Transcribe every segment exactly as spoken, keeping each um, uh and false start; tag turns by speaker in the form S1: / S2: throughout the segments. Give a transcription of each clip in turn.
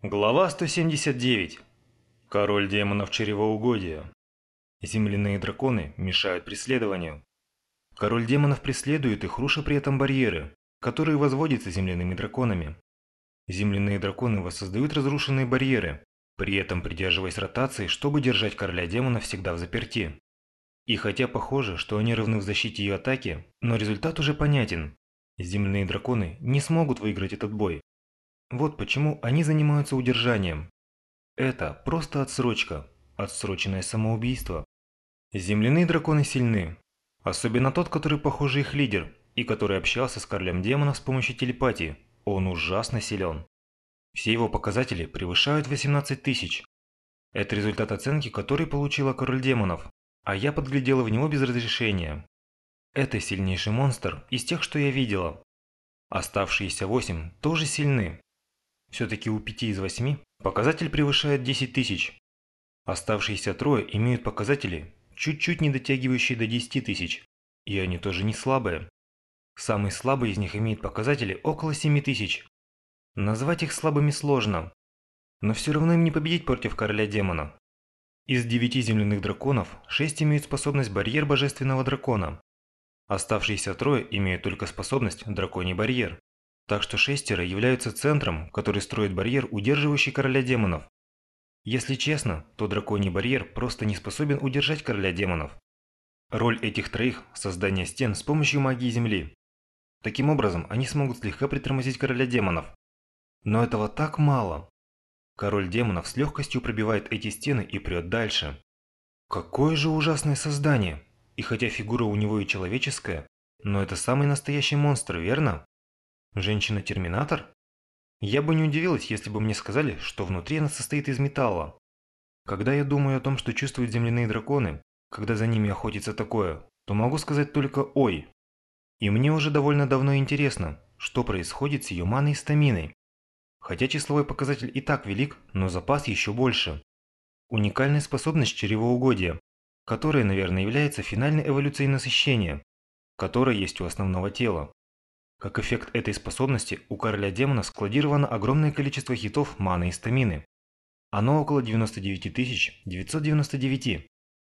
S1: Глава сто семьдесят девять. Король демонов чревоугодия. Земляные драконы мешают преследованию. Король демонов преследует их, руша при этом барьеры, которые возводятся земляными драконами. Земляные драконы воссоздают разрушенные барьеры, при этом придерживаясь ротации, чтобы держать короля демонов всегда в заперти. И хотя похоже, что они равны в защите и атаке, но результат уже понятен. Земляные драконы не смогут выиграть этот бой. Вот почему они занимаются удержанием. Это просто отсрочка, отсроченное самоубийство. Земляные драконы сильны. Особенно тот, который, похоже, их лидер, и который общался с королем демонов с помощью телепатии. Он ужасно силен. Все его показатели превышают восемнадцать тысяч. Это результат оценки, который получила король демонов, а я подглядела в него без разрешения. Это сильнейший монстр из тех, что я видела. Оставшиеся восемь тоже сильны. Все-таки у пяти из восьми показатель превышает десять тысяч. Оставшиеся трое имеют показатели, чуть-чуть не дотягивающие до десяти тысяч, и они тоже не слабые. Самый слабый из них имеет показатели около семи тысяч. Назвать их слабыми сложно, но все равно им не победить против короля демона. Из девяти земляных драконов шесть имеют способность барьер божественного дракона. Оставшиеся трое имеют только способность драконий барьер. Так что шестеро являются центром, который строит барьер, удерживающий короля демонов. Если честно, то драконий барьер просто не способен удержать короля демонов. Роль этих троих – создание стен с помощью магии земли. Таким образом, они смогут слегка притормозить короля демонов. Но этого так мало. Король демонов с легкостью пробивает эти стены и прет дальше. Какое же ужасное создание! И хотя фигура у него и человеческая, но это самый настоящий монстр, верно? Женщина-терминатор? Я бы не удивилась, если бы мне сказали, что внутри она состоит из металла. Когда я думаю о том, что чувствуют земляные драконы, когда за ними охотится такое, то могу сказать только «ой». И мне уже довольно давно интересно, что происходит с ее маной и стаминой. Хотя числовой показатель и так велик, но запас еще больше. Уникальная способность чревоугодия, которая, наверное, является финальной эволюцией насыщения, которая есть у основного тела. Как эффект этой способности, у короля демона складировано огромное количество хитов маны и стамины. Оно около девяноста девяти тысяч девятьсот девяноста девяти.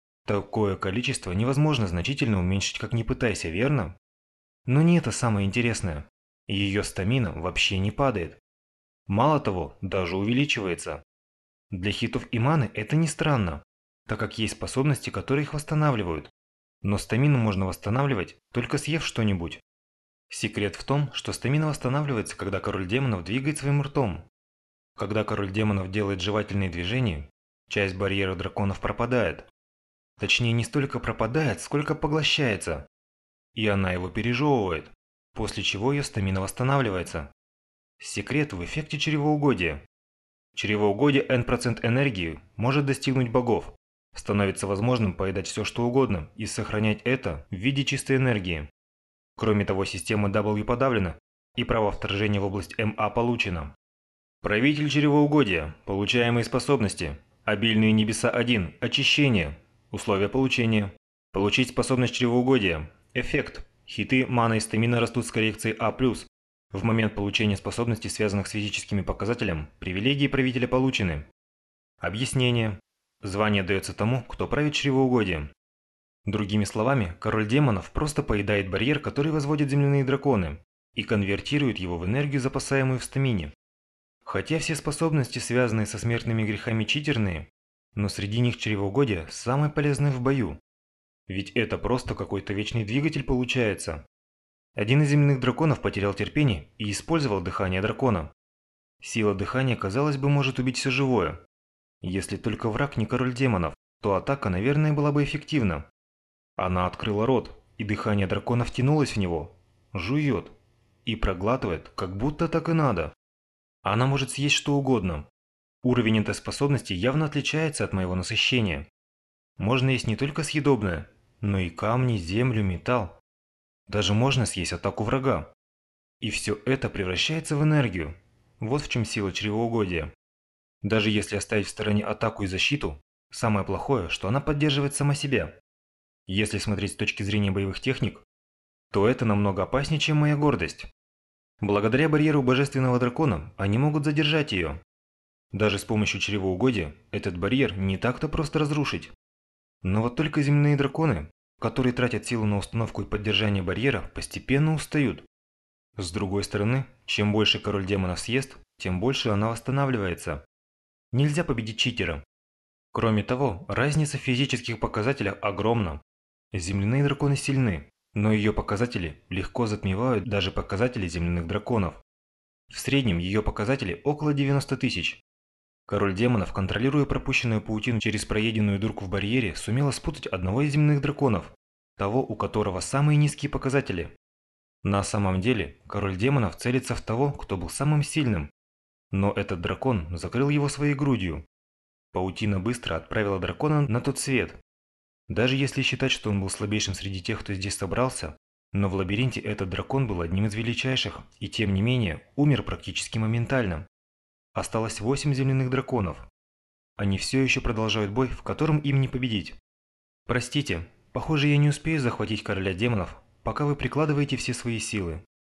S1: Такое количество невозможно значительно уменьшить, как ни пытайся, верно? Но не это самое интересное. Ее стамина вообще не падает. Мало того, даже увеличивается. Для хитов и маны это не странно, так как есть способности, которые их восстанавливают. Но стамину можно восстанавливать, только съев что-нибудь. Секрет в том, что стамина восстанавливается, когда король демонов двигает своим ртом. Когда король демонов делает жевательные движения, часть барьера драконов пропадает. Точнее, не столько пропадает, сколько поглощается. И она его пережевывает, после чего ее стамина восстанавливается. Секрет в эффекте чревоугодия. Чревоугодие N% энергии может достигнуть богов. Становится возможным поедать все что угодно и сохранять это в виде чистой энергии. Кроме того, система W подавлена, и право вторжения в область эм а получено. Правитель чревоугодия. Получаемые способности. Обильные небеса один. Очищение. Условия получения. Получить способность чревоугодия. Эффект. Хиты, мана и стамина растут с коррекцией А плюс. В момент получения способностей, связанных с физическими показателями, привилегии правителя получены. Объяснение. Звание дается тому, кто правит чревоугодием. Другими словами, король демонов просто поедает барьер, который возводят земляные драконы, и конвертирует его в энергию, запасаемую в стамине. Хотя все способности, связанные со смертными грехами, читерные, но среди них чревоугодие самое полезное в бою. Ведь это просто какой-то вечный двигатель получается. Один из земных драконов потерял терпение и использовал дыхание дракона. Сила дыхания, казалось бы, может убить все живое. Если только враг не король демонов, то атака, наверное, была бы эффективна. Она открыла рот, и дыхание дракона втянулось в него. Жует. И проглатывает, как будто так и надо. Она может съесть что угодно. Уровень этой способности явно отличается от моего насыщения. Можно есть не только съедобное, но и камни, землю, металл. Даже можно съесть атаку врага. И все это превращается в энергию. Вот в чем сила чревоугодия. Даже если оставить в стороне атаку и защиту, самое плохое, что она поддерживает сама себя. Если смотреть с точки зрения боевых техник, то это намного опаснее, чем моя гордость. Благодаря барьеру божественного дракона они могут задержать ее. Даже с помощью чревоугодия этот барьер не так-то просто разрушить. Но вот только земные драконы, которые тратят силу на установку и поддержание барьера, постепенно устают. С другой стороны, чем больше король демонов съест, тем больше она восстанавливается. Нельзя победить читера. Кроме того, разница в физических показателях огромна. Земляные драконы сильны, но ее показатели легко затмевают даже показатели земляных драконов. В среднем ее показатели около девяноста тысяч. Король демонов, контролируя пропущенную паутину через проеденную дырку в барьере, сумела спутать одного из земных драконов, того, у которого самые низкие показатели. На самом деле, король демонов целится в того, кто был самым сильным. Но этот дракон закрыл его своей грудью. Паутина быстро отправила дракона на тот свет. Даже если считать, что он был слабейшим среди тех, кто здесь собрался, но в лабиринте этот дракон был одним из величайших, и тем не менее умер практически моментально. Осталось восемь земляных драконов. Они все еще продолжают бой, в котором им не победить. Простите, похоже, я не успею захватить короля демонов, пока вы прикладываете все свои силы.